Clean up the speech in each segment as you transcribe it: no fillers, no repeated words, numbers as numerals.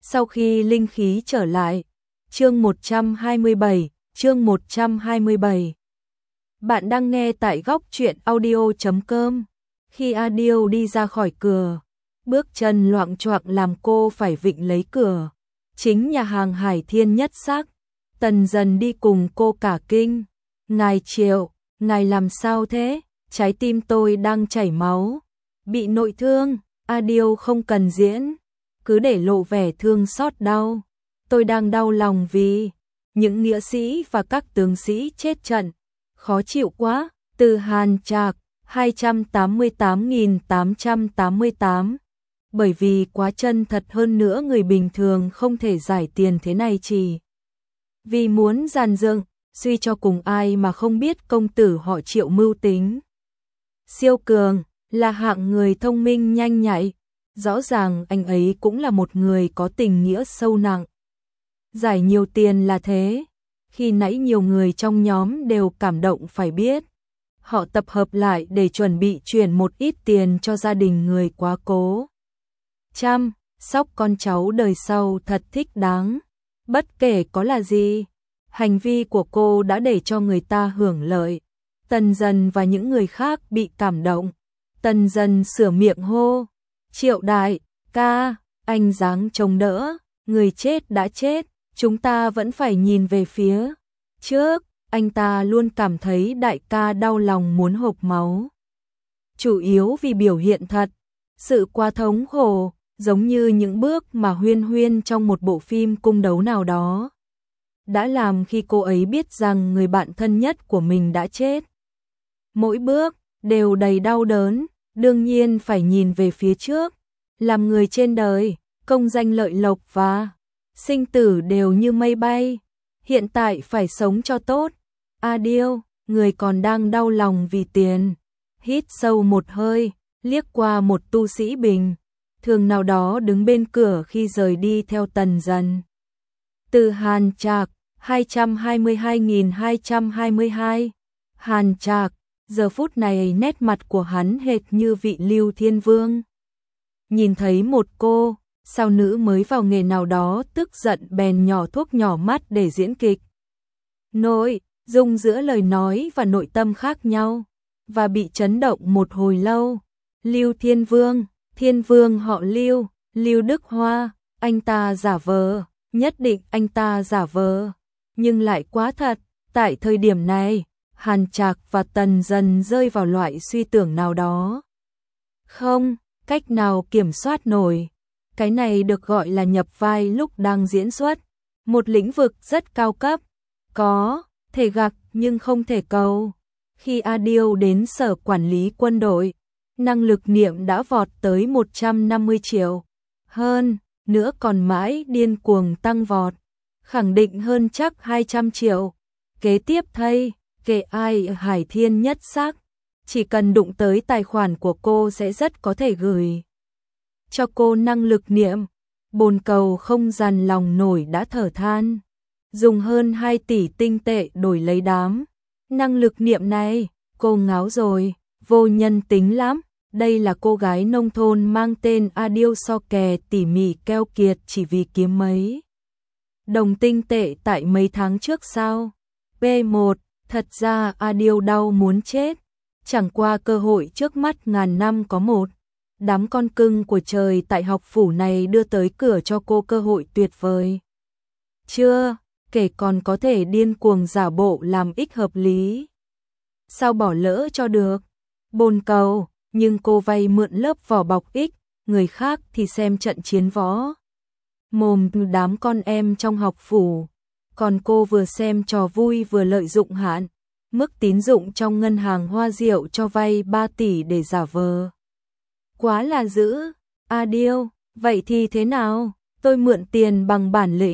Sau khi linh khí trở lại, chương 127. Bạn đang nghe tại góc truyện audio.com. Khi Adil đi ra khỏi cửa, bước chân loạng choạng làm cô phải vịn lấy cửa. Chính nhà hàng Hải Thiên Nhất Sắc. Tần Dần đi cùng cô cả kinh. Ngài Triệu, ngài làm sao thế? Trái tim tôi đang chảy máu. Bị nội thương. Adil không cần diễn, cứ để lộ vẻ thương xót đau. Tôi đang đau lòng vì những nghĩa sĩ và các tướng sĩ chết trận. Khó chịu quá. Từ Hàn Trạc 288.888. Bởi vì quá chân thật, hơn nữa người bình thường không thể giải tiền thế này, chỉ vì muốn dàn dựng. Suy cho cùng ai mà không biết công tử họ Triệu mưu tính siêu cường, là hạng người thông minh nhanh nhạy. Rõ ràng anh ấy cũng là một người có tình nghĩa sâu nặng. Giải nhiều tiền là thế. Khi nãy nhiều người trong nhóm đều cảm động phải biết. Họ tập hợp lại để chuẩn bị chuyển một ít tiền cho gia đình người quá cố chăm sóc con cháu đời sau thật thích đáng. Bất kể có là gì, hành vi của cô đã để cho người ta hưởng lợi. Tần Dần và những người khác bị cảm động. Tần Dần sửa miệng hô: Triệu đại ca, anh dáng chống đỡ, người chết đã chết, chúng ta vẫn phải nhìn về phía trước. Anh ta luôn cảm thấy đại ca đau lòng muốn hộc máu. Chủ yếu vì biểu hiện thật, sự quá thống khổ, giống như những bước mà Huyên Huyên trong một bộ phim cung đấu nào đó đã làm khi cô ấy biết rằng người bạn thân nhất của mình đã chết. Mỗi bước đều đầy đau đớn, đương nhiên phải nhìn về phía trước. Làm người trên đời, công danh lợi lộc và sinh tử đều như mây bay. Hiện tại phải sống cho tốt. Adil, người còn đang đau lòng vì tiền. Hít sâu một hơi, liếc qua một tu sĩ bình thường nào đó đứng bên cửa khi rời đi theo Tần Dần. Từ Hàn Trạc 222.222. Hàn Trạc, giờ phút này nét mặt của hắn hệt như vị Lưu Thiên Vương. Nhìn thấy một cô sao nữ mới vào nghề nào đó tức giận bèn nhỏ thuốc nhỏ mắt để diễn kịch. Nội dung giữa lời nói và nội tâm khác nhau, và bị chấn động một hồi lâu. Lưu Thiên Vương họ Lưu, Lưu Đức Hoa, anh ta giả vờ, nhất định anh ta giả vờ, nhưng lại quá thật. Tại thời điểm này, Hàn Trạc và Tần Dần rơi vào loại suy tưởng nào đó không cách nào kiểm soát nổi. Cái này được gọi là nhập vai lúc đang diễn xuất một lĩnh vực rất cao cấp, có thể gặt nhưng không thể cầu. Khi Adil đến sở quản lý quân đội, năng lực niệm đã vọt tới 150 triệu. Hơn nữa còn mãi điên cuồng tăng vọt, khẳng định hơn chắc 200 triệu. Kế tiếp thay, kể ai ở Hải Thiên Nhất Sắc, chỉ cần đụng tới tài khoản của cô sẽ rất có thể gửi cho cô năng lực niệm. Bồn Cầu không dằn lòng nổi đã thở than. Dùng hơn 2 tỷ tinh tệ đổi lấy đám năng lực niệm này, cô ngáo rồi, vô nhân tính lắm. Đây là cô gái nông thôn mang tên Adil so kè tỉ mỉ keo kiệt chỉ vì kiếm mấy đồng tinh tệ tại mấy tháng trước sao? P1, thật ra Adil đau muốn chết. Chẳng qua cơ hội trước mắt ngàn năm có một. Đám con cưng của trời tại học phủ này đưa tới cửa cho cô cơ hội tuyệt vời. Chưa kể còn có thể điên cuồng giả bộ làm ích hợp lý. Sao bỏ lỡ cho được? Bồn Cầu, nhưng cô vay mượn lớp vỏ bọc ích, người khác thì xem trận chiến võ mồm đám con em trong học phủ. Còn cô vừa xem trò vui vừa lợi dụng hạn mức tín dụng trong ngân hàng Hoa Diệu cho vay 3 tỷ để giả vờ. Quá là dữ. Adil, vậy thì thế nào? Tôi mượn tiền bằng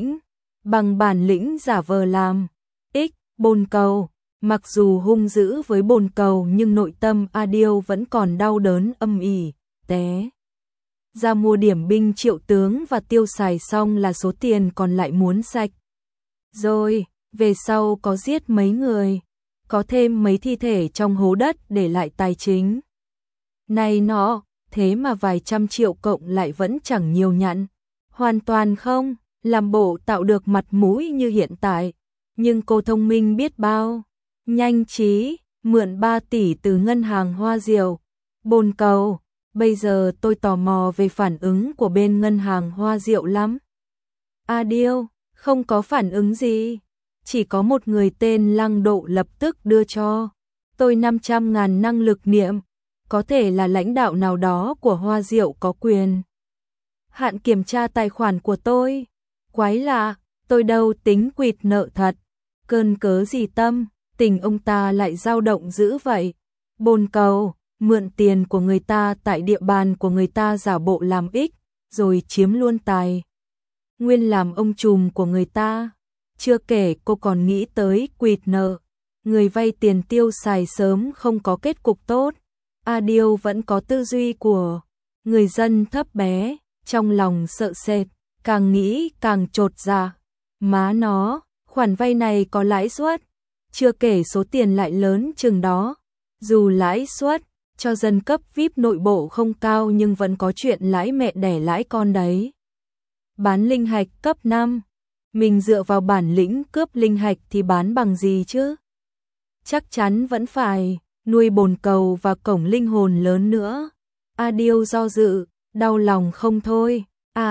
bản lĩnh giả vờ làm ích. Bồn Cầu, mặc dù hung dữ với Bồn Cầu nhưng nội tâm Adil vẫn còn đau đớn âm ỉ. Té ra mua điểm binh triệu tướng và tiêu xài xong là số tiền còn lại muốn sạch. Rồi, về sau có giết mấy người, có thêm mấy thi thể trong hố đất để lại tài chính này nọ, thế mà vài trăm triệu cộng lại vẫn chẳng nhiều nhặn. Hoàn toàn không, làm bộ tạo được mặt mũi như hiện tại. Nhưng cô thông minh biết bao. Nhanh trí, mượn 3 tỷ từ ngân hàng Hoa Diệu. Bồn cầu, bây giờ tôi tò mò về phản ứng của bên ngân hàng Hoa Diệu lắm. A Điêu, không có phản ứng gì. Chỉ có một người tên Lăng Độ lập tức đưa cho tôi 500.000 năng lực niệm. Có thể là lãnh đạo nào đó của Hoa Diệu có quyền hạn kiểm tra tài khoản của tôi. Quái lạ, tôi đâu tính quỵt nợ thật. Cơn cớ gì tâm, tình ông ta lại dao động dữ vậy. Bồn cầu, mượn tiền của người ta tại địa bàn của người ta giả bộ làm ích, rồi chiếm luôn tài nguyên làm ông trùm của người ta. Chưa kể cô còn nghĩ tới quỵt nợ. Người vay tiền tiêu xài sớm không có kết cục tốt. A Điêu vẫn có tư duy của người dân thấp bé, trong lòng sợ sệt, càng nghĩ càng chột dạ. Má nó, khoản vay này có lãi suất, chưa kể số tiền lại lớn chừng đó. Dù lãi suất cho dân cấp VIP nội bộ không cao nhưng vẫn có chuyện lãi mẹ đẻ lãi con đấy. Bán linh hạch cấp 5, mình dựa vào bản lĩnh cướp linh hạch thì bán bằng gì chứ? Chắc chắn vẫn phải nuôi bồn cầu và cổng linh hồn lớn nữa. A Điêu do dự, đau lòng không thôi.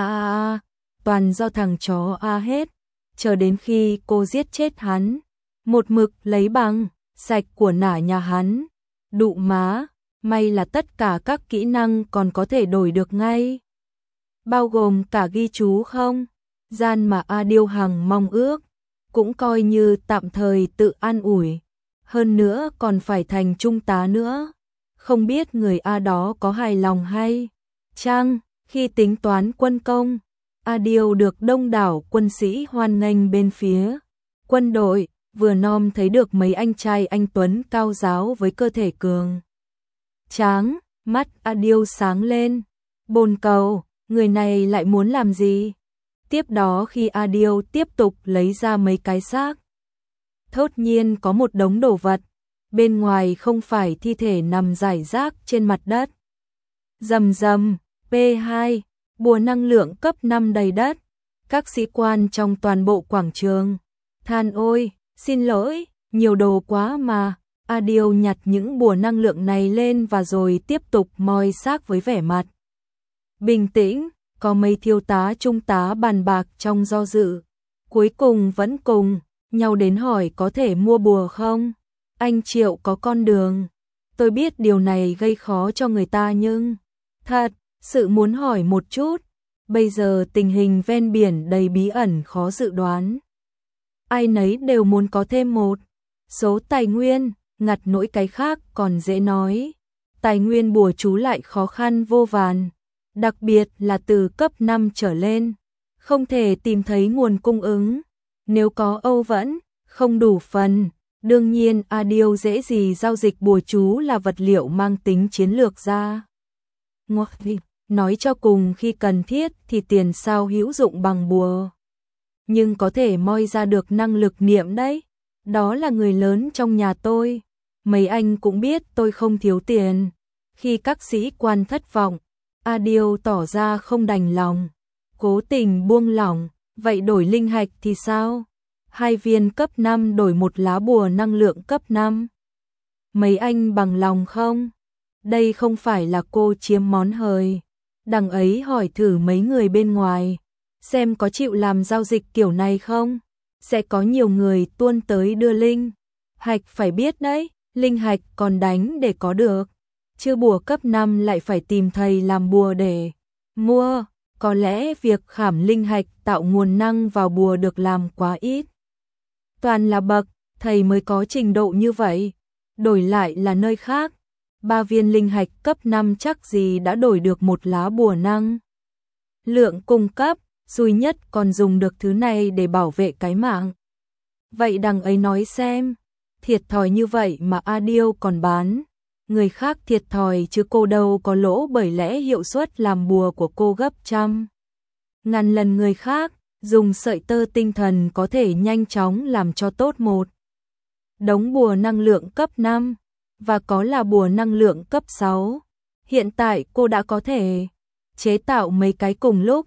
Toàn do thằng chó A hết. Chờ đến khi cô giết chết hắn, một mực lấy bằng sạch của nả nhà hắn. Đụ má, may là tất cả các kỹ năng còn có thể đổi được ngay. Bao gồm cả ghi chú không gian mà A Điêu hằng mong ước, cũng coi như tạm thời tự an ủi. Hơn nữa còn phải thành trung tá nữa. Không biết người A đó có hài lòng hay chăng? Khi tính toán quân công, A Điêu được đông đảo quân sĩ hoan nghênh bên phía quân đội, vừa nom thấy được mấy anh trai anh tuấn cao giáo với cơ thể cường tráng, mắt A Điêu sáng lên. Bồn cầu, người này lại muốn làm gì? Tiếp đó khi A Điêu tiếp tục lấy ra mấy cái xác, thốt nhiên có một đống đồ vật, bên ngoài không phải thi thể nằm rải rác trên mặt đất. Rầm rầm, P2, bùa năng lượng cấp 5 đầy đất. Các sĩ quan trong toàn bộ quảng trường than ôi, xin lỗi, nhiều đồ quá mà. A Điêu nhặt những bùa năng lượng này lên và rồi tiếp tục moi xác với vẻ mặt bình tĩnh. Có mấy thiếu tá trung tá bàn bạc trong do dự, cuối cùng vẫn cùng nhau đến hỏi có thể mua bùa không? Anh Triệu có con đường. Tôi biết điều này gây khó cho người ta nhưng thật sự muốn hỏi một chút. Bây giờ tình hình ven biển đầy bí ẩn khó dự đoán. Ai nấy đều muốn có thêm một số tài nguyên, ngặt nỗi cái khác còn dễ nói. Tài nguyên bùa chú lại khó khăn vô vàn, đặc biệt là từ cấp 5 trở lên, không thể tìm thấy nguồn cung ứng. Nếu có Âu vẫn không đủ phần, đương nhiên A Điêu dễ gì giao dịch bùa chú là vật liệu mang tính chiến lược ra. Nói cho cùng khi cần thiết thì tiền sao hữu dụng bằng bùa. Nhưng có thể moi ra được năng lực niệm đấy. Đó là người lớn trong nhà tôi. Mấy anh cũng biết tôi không thiếu tiền. Khi các sĩ quan thất vọng, A Điêu tỏ ra không đành lòng, cố tình buông lỏng. Vậy đổi linh hạch thì sao? 2 viên cấp 5 đổi một lá bùa năng lượng cấp 5. Mấy anh bằng lòng không? Đây không phải là cô chiếm món hời. Đằng ấy hỏi thử mấy người bên ngoài, xem có chịu làm giao dịch kiểu này không? Sẽ có nhiều người tuôn tới đưa linh hạch, phải biết đấy, linh hạch còn đánh để có được. Chứ bùa cấp 5 lại phải tìm thầy làm bùa để mua. Có lẽ việc khảm linh hạch tạo nguồn năng vào bùa được làm quá ít. Toàn là bậc thầy mới có trình độ như vậy. Đổi lại là nơi khác, 3 viên linh hạch cấp 5 chắc gì đã đổi được một lá bùa năng lượng cung cấp, duy nhất còn dùng được thứ này để bảo vệ cái mạng. Vậy đằng ấy nói xem, thiệt thòi như vậy mà A Điêu còn bán. Người khác thiệt thòi chứ cô đâu có lỗ, bởi lẽ hiệu suất làm bùa của cô gấp trăm ngàn lần người khác. Dùng sợi tơ tinh thần có thể nhanh chóng làm cho tốt một đống bùa năng lượng cấp 5, và có là bùa năng lượng cấp 6. Hiện tại cô đã có thể chế tạo mấy cái cùng lúc.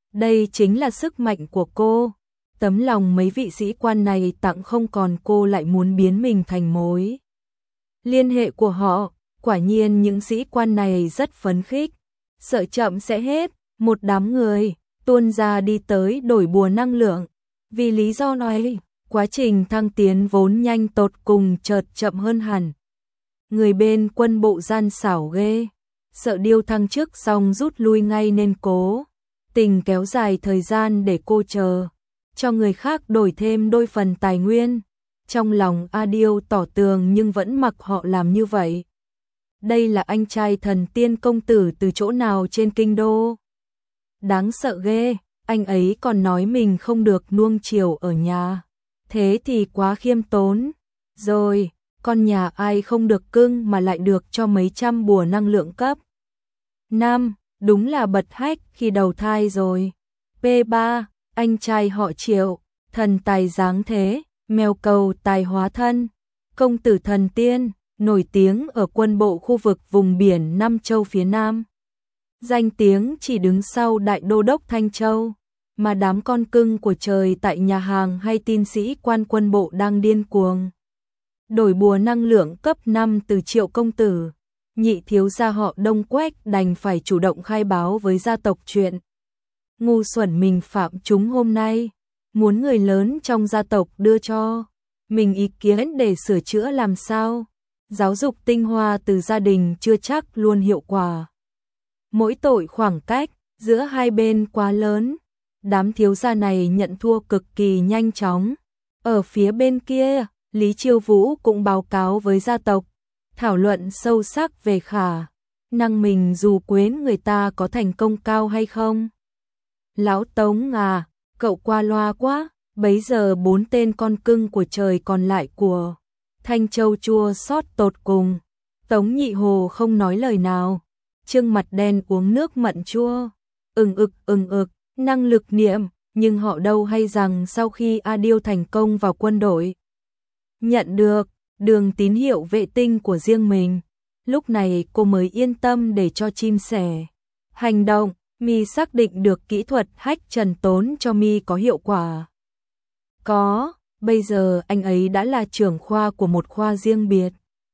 Đây chính là sức mạnh của cô. Tấm lòng mấy vị sĩ quan này tặng không còn, cô lại muốn biến mình thành mối liên hệ của họ. Quả nhiên những sĩ quan này rất phấn khích, sợ chậm sẽ hết, một đám người tuôn ra đi tới đổi bùa năng lượng. Vì lý do này, quá trình thăng tiến vốn nhanh tột cùng chợt chậm hơn hẳn. Người bên quân bộ gian xảo ghê, sợ điêu thăng trước xong rút lui ngay nên cố tình kéo dài thời gian để cô chờ, cho người khác đổi thêm đôi phần tài nguyên. Trong lòng A Điêu tỏ tường nhưng vẫn mặc họ làm như vậy. Đây là anh trai thần tiên công tử từ chỗ nào trên kinh đô? Đáng sợ ghê, anh ấy còn nói mình không được nuông chiều ở nhà. Thế thì quá khiêm tốn. Rồi, con nhà ai không được cưng mà lại được cho mấy trăm bùa năng lượng cấp 5, đúng là bật hách khi đầu thai rồi. P3, anh trai họ Triệu, thần tài dáng thế, mèo cầu tài hóa thân, công tử thần tiên, nổi tiếng ở quân bộ khu vực vùng biển Nam Châu phía Nam. Danh tiếng chỉ đứng sau đại đô đốc Thanh Châu, mà đám con cưng của trời tại nhà hàng hay tin sĩ quan quân bộ đang điên cuồng đổi bùa năng lượng cấp 5 từ Triệu công tử. Nhị thiếu gia họ Đông Quách đành phải chủ động khai báo với gia tộc chuyện ngu xuẩn mình phạm chúng hôm nay, muốn người lớn trong gia tộc đưa cho mình ý kiến để sửa chữa làm sao. Giáo dục tinh hoa từ gia đình chưa chắc luôn hiệu quả. Mỗi tội khoảng cách giữa hai bên quá lớn, đám thiếu gia này nhận thua cực kỳ nhanh chóng. Ở phía bên kia, Lý Chiêu Vũ cũng báo cáo với gia tộc, thảo luận sâu sắc về khả năng mình dù quến người ta có thành công cao hay không. Lão Tống à, cậu qua loa quá, bấy giờ 4 tên con cưng của trời còn lại của Thanh Châu chua xót tột cùng. Tống Nhị Hồ không nói lời nào, trương mặt đen uống nước mận chua. Ừng ực, năng lực niệm, nhưng họ đâu hay rằng sau khi A Điêu thành công vào quân đội, nhận được đường tín hiệu vệ tinh của riêng mình, lúc này cô mới yên tâm để cho chim sẻ hành động. Mi xác định được kỹ thuật hack trần tốn cho Mi có hiệu quả. Có, bây giờ anh ấy đã là trưởng khoa của một khoa riêng biệt.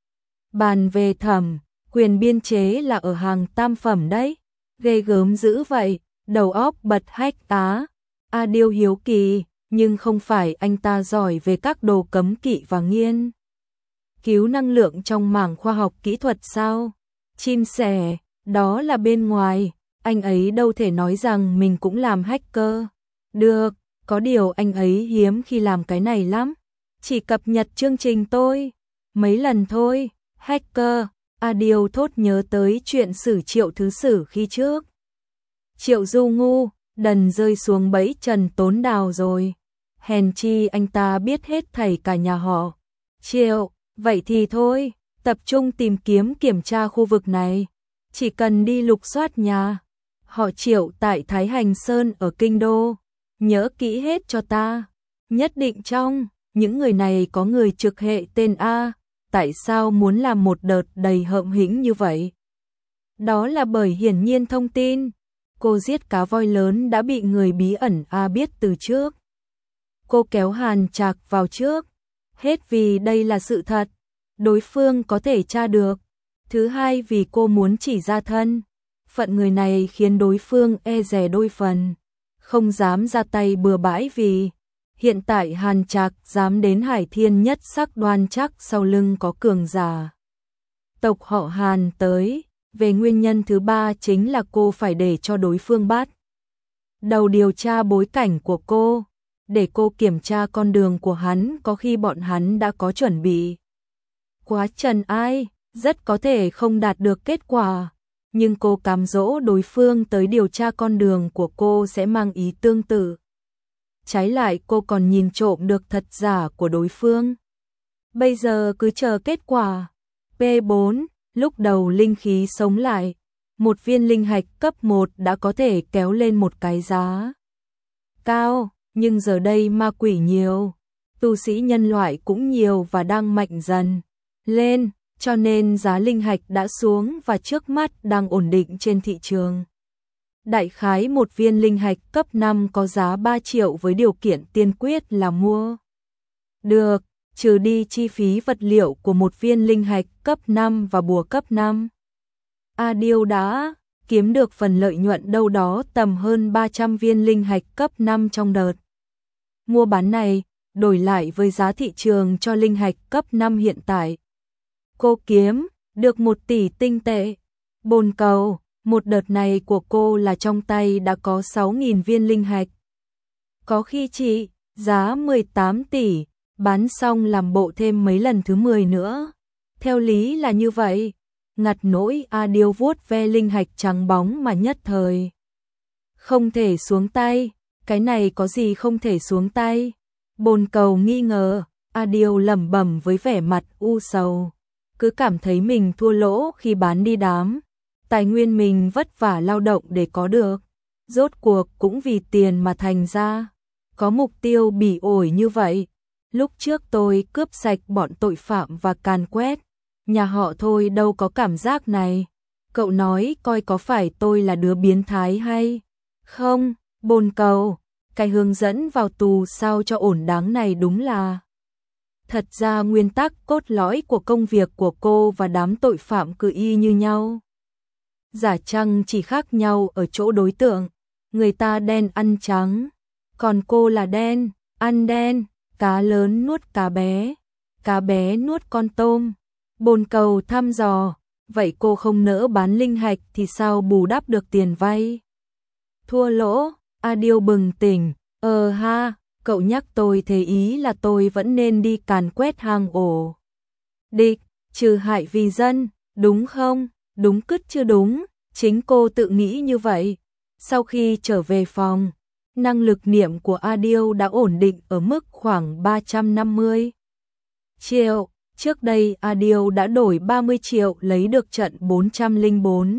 Bàn về thẩm, quyền biên chế là ở hàng tam phẩm đấy. Ghê gớm dữ vậy, đầu óc bật hack tá. A Điêu hiếu kỳ, nhưng không phải anh ta giỏi về các đồ cấm kỵ và nghiên cứu năng lượng trong mảng khoa học kỹ thuật sao? Chim sẻ, đó là bên ngoài. Anh ấy đâu thể nói rằng mình cũng làm hacker. Được, có điều anh ấy hiếm khi làm cái này lắm. Chỉ cập nhật chương trình tôi mấy lần thôi. Hacker, A Điêu thốt nhớ tới chuyện xử Triệu thứ sử khi trước. Triệu du ngu, đần rơi xuống bẫy Trần Tốn Đào rồi. Hèn chi anh ta biết hết thảy cả nhà họ Triệu. Vậy thì thôi, tập trung tìm kiếm kiểm tra khu vực này. Chỉ cần đi lục soát nhà họ Triệu tại Thái Hành Sơn ở Kinh Đô. Nhớ kỹ hết cho ta. Nhất định trong những người này có người trực hệ tên A. Tại sao muốn làm một đợt đầy hợm hĩnh như vậy? Đó là bởi hiển nhiên thông tin cô giết cá voi lớn đã bị người bí ẩn A biết từ trước. Cô kéo Hàn Trạc vào trước, hết vì đây là sự thật, đối phương có thể tra được. Thứ hai vì cô muốn chỉ ra thân phận người này khiến đối phương e dè đôi phần, không dám ra tay bừa bãi vì hiện tại Hàn Trạc dám đến Hải Thiên nhất sắc đoan chắc sau lưng có cường giả tộc họ Hàn tới. Về nguyên nhân thứ ba chính là cô phải để cho đối phương bắt đầu điều tra bối cảnh của cô, để cô kiểm tra con đường của hắn, có khi bọn hắn đã có chuẩn bị. Quá trần ai, rất có thể không đạt được kết quả, nhưng cô cám dỗ đối phương tới điều tra con đường của cô sẽ mang ý tương tự. Trái lại cô còn nhìn trộm được thật giả của đối phương. Bây giờ cứ chờ kết quả. P4, lúc đầu linh khí sống lại, một viên linh hạch cấp 1 đã có thể kéo lên một cái giá cao, nhưng giờ đây ma quỷ nhiều, tu sĩ nhân loại cũng nhiều và đang mạnh dần lên, cho nên giá linh hạch đã xuống và trước mắt đang ổn định trên thị trường. Đại khái một viên linh hạch cấp 5 có giá 3 triệu với điều kiện tiên quyết là mua được, trừ đi chi phí vật liệu của một viên linh hạch cấp 5 và bùa cấp 5. A Điêu đã kiếm được phần lợi nhuận đâu đó tầm hơn 300 viên linh hạch cấp 5 trong đợt mua bán này, đổi lại với giá thị trường cho linh hạch cấp 5 hiện tại. Cô kiếm được 1 tỷ tinh tệ. Bồn cầu, một đợt này của cô là trong tay đã có 6.000 viên linh hạch. Có khi chị, giá 18 tỷ, bán xong làm bộ thêm mấy lần thứ 10 nữa. Theo lý là như vậy. Ngặt nỗi A Điêu vuốt ve linh hạch trắng bóng mà nhất thời không thể xuống tay. Cái này có gì không thể xuống tay? Bồn cầu nghi ngờ, A Điêu lẩm bẩm với vẻ mặt u sầu. Cứ cảm thấy mình thua lỗ khi bán đi đám tài nguyên mình vất vả lao động để có được. Rốt cuộc cũng vì tiền mà thành ra có mục tiêu bỉ ổi như vậy. Lúc trước tôi cướp sạch bọn tội phạm và càn quét nhà họ thôi đâu có cảm giác này. Cậu nói coi có phải tôi là đứa biến thái hay không? Bồn cầu, cái hướng dẫn vào tù sao cho ổn đáng này đúng là thật ra nguyên tắc cốt lõi của công việc của cô và đám tội phạm cứ y như nhau. Giả chăng chỉ khác nhau ở chỗ đối tượng, người ta đen ăn trắng, còn cô là đen, ăn đen, cá lớn nuốt cá bé nuốt con tôm. Bồn cầu thăm dò, vậy cô không nỡ bán linh hạch thì sao bù đắp được tiền vay? Thua lỗ, A Điêu bừng tỉnh, ha, cậu nhắc tôi thế ý là tôi vẫn nên đi càn quét hang ổ địch, trừ hại vì dân, đúng không? Đúng cứt chưa đúng, chính cô tự nghĩ như vậy. Sau khi trở về phòng, năng lực niệm của A Điêu đã ổn định ở mức khoảng 350 triệu. Trước đây A Điêu đã đổi 30 triệu lấy được trận 404.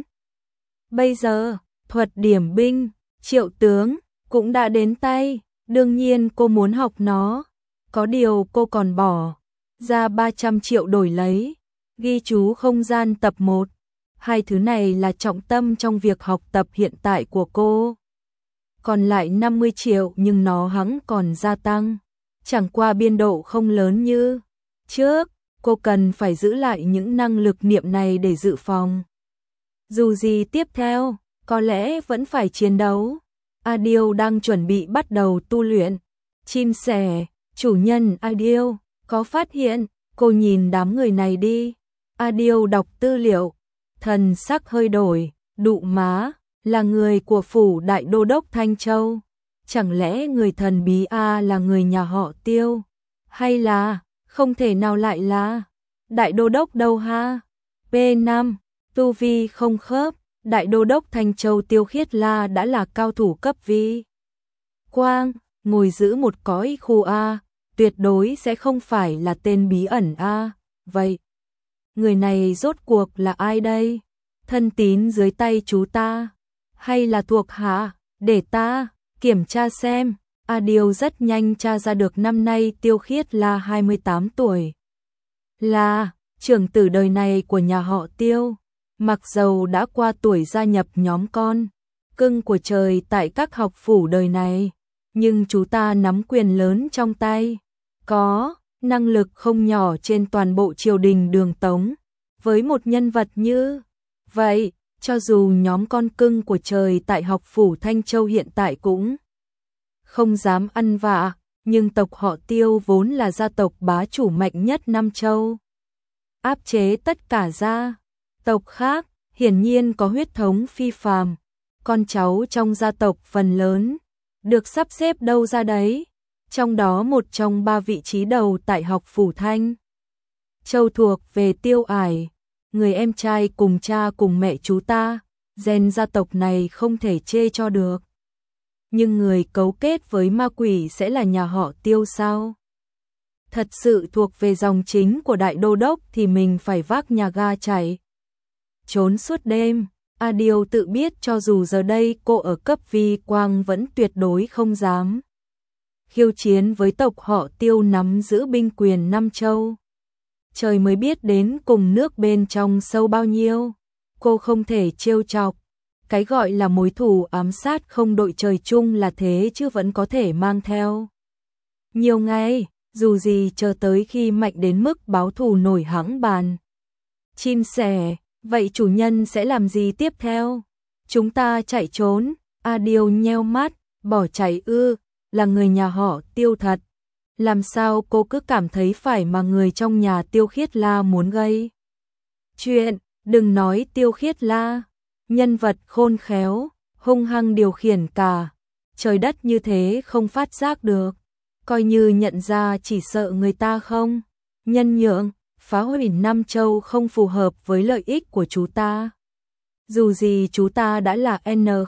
Bây giờ, thuật điểm binh, triệu tướng, cũng đã đến tay. Đương nhiên cô muốn học nó. Có điều cô còn bỏ ra 300 triệu đổi lấy ghi chú không gian tập 1. Hai thứ này là trọng tâm trong việc học tập hiện tại của cô. Còn lại 50 triệu nhưng nó hẵng còn gia tăng. Chẳng qua biên độ không lớn như trước. Cô cần phải giữ lại những năng lực niệm này để dự phòng. Dù gì tiếp theo, có lẽ vẫn phải chiến đấu. A Điêu đang chuẩn bị bắt đầu tu luyện. Chim sẻ, chủ nhân A Điêu, có phát hiện, cô nhìn đám người này đi. A Điêu đọc tư liệu, thần sắc hơi đổi, đụ má, là người của phủ đại đô đốc Thanh Châu. Chẳng lẽ người thần bí A là người nhà họ Tiêu? Hay là, không thể nào lại là đại đô đốc đâu ha? P5, tu vi không khớp. Đại đô đốc Thanh Châu Tiêu Khiết La đã là cao thủ cấp vi quang, ngồi giữ một cõi khu A, tuyệt đối sẽ không phải là tên bí ẩn A. Vậy, người này rốt cuộc là ai đây? Thân tín dưới tay chú ta, hay là thuộc hạ? Để ta kiểm tra xem. A Điêu rất nhanh tra ra được năm nay Tiêu Khiết La 28 tuổi. Là trưởng tử đời này của nhà họ Tiêu. Mặc dầu đã qua tuổi gia nhập nhóm con cưng của trời tại các học phủ đời này, nhưng chú ta nắm quyền lớn trong tay, có năng lực không nhỏ trên toàn bộ triều đình Đường Tống. Với một nhân vật như vậy, cho dù nhóm con cưng của trời tại học phủ Thanh Châu hiện tại cũng không dám ăn vạ, nhưng tộc họ Tiêu vốn là gia tộc bá chủ mạnh nhất Nam Châu, áp chế tất cả gia tộc khác, hiển nhiên có huyết thống phi phàm. Con cháu trong gia tộc phần lớn được sắp xếp đâu ra đấy, trong đó một trong 3 vị trí đầu tại học phủ Thanh Châu thuộc về Tiêu Ải, người em trai cùng cha cùng mẹ chú ta. Gen gia tộc này không thể chê cho được. Nhưng người cấu kết với ma quỷ sẽ là nhà họ Tiêu sao? Thật sự thuộc về dòng chính của đại đô đốc thì mình phải vác nhà ga chạy trốn suốt đêm. A Điêu tự biết cho dù giờ đây cô ở cấp vi quang vẫn tuyệt đối không dám khiêu chiến với tộc họ Tiêu nắm giữ binh quyền Nam Châu. Trời mới biết đến cùng nước bên trong sâu bao nhiêu, cô không thể trêu chọc. cái gọi là mối thù ám sát không đội trời chung là thế chứ vẫn có thể mang theo. Nhiều ngày, dù gì chờ tới khi mạnh đến mức báo thù nổi hãng bàn. Chim sẻ, vậy chủ nhân sẽ làm gì tiếp theo? Chúng ta chạy trốn, A Điêu nheo mắt, bỏ chạy ư, là người nhà họ Tiêu thật. Làm sao cô cứ cảm thấy phải mà người trong nhà Tiêu Khiết La muốn gây chuyện, đừng nói Tiêu Khiết La, nhân vật khôn khéo, hung hăng điều khiển cả trời đất như thế không phát giác được, coi như nhận ra chỉ sợ người ta không nhân nhượng, phá hủy Nam Châu không phù hợp với lợi ích của chú ta. Dù gì chú ta đã là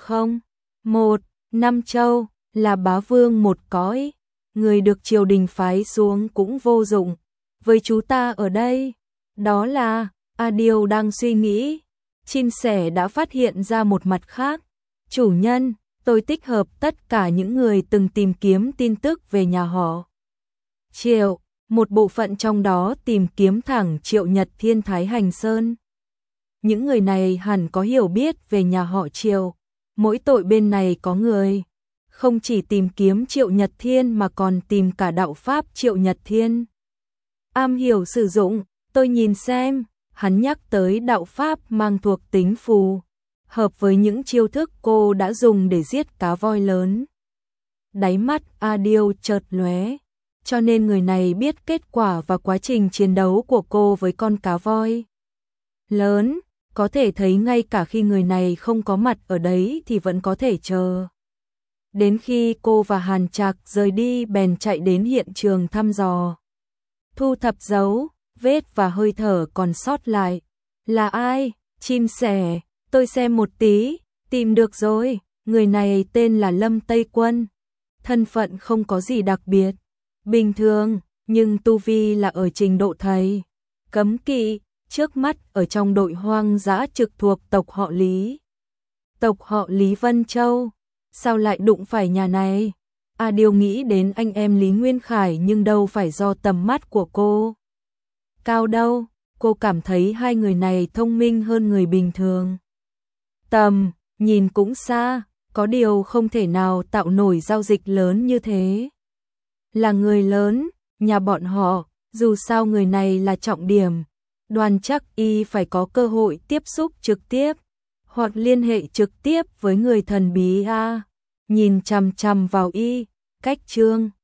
N01, Nam Châu, là bá vương một cõi, người được triều đình phái xuống cũng vô dụng. Với chú ta ở đây, đó là, A Điêu đang suy nghĩ, chim sẻ đã phát hiện ra một mặt khác. Chủ nhân, tôi tích hợp tất cả những người từng tìm kiếm tin tức về nhà họ Triệu, một bộ phận trong đó tìm kiếm thẳng Triệu Nhật Thiên Thái Hành Sơn. Những người này hẳn có hiểu biết về nhà họ Triệu, mỗi tội bên này có người. Không chỉ tìm kiếm Triệu Nhật Thiên mà còn tìm cả đạo pháp Triệu Nhật Thiên. Am hiểu sử dụng, tôi nhìn xem, hắn nhắc tới đạo pháp mang thuộc tính phù, hợp với những chiêu thức cô đã dùng để giết cá voi lớn. Đáy mắt A Điêu chợt lóe, cho nên người này biết kết quả và quá trình chiến đấu của cô với con cá voi lớn, có thể thấy ngay cả khi người này không có mặt ở đấy thì vẫn có thể chờ. Đến khi cô và Hàn Trạc rời đi bèn chạy đến hiện trường thăm dò. Thu thập dấu, vết và hơi thở còn sót lại. Là ai? Chim sẻ, tôi xem một tí, tìm được rồi, người này tên là Lâm Tây Quân. Thân phận không có gì đặc biệt, bình thường, nhưng tu vi là ở trình độ thầy. Cấm kỵ, trước mắt ở trong đội hoang dã trực thuộc tộc họ Lý. Tộc họ Lý Vân Châu. Sao lại đụng phải nhà này? A Điêu nghĩ đến anh em Lý Nguyên Khải nhưng đâu phải do tầm mắt của cô cao đâu, cô cảm thấy hai người này thông minh hơn người bình thường. Tầm, nhìn cũng xa, có điều không thể nào tạo nổi giao dịch lớn như thế. Là người lớn, nhà bọn họ, dù sao người này là trọng điểm, đoan chắc y phải có cơ hội tiếp xúc trực tiếp, hoặc liên hệ trực tiếp với người thần bí A. Nhìn chằm chằm vào y, cách Trương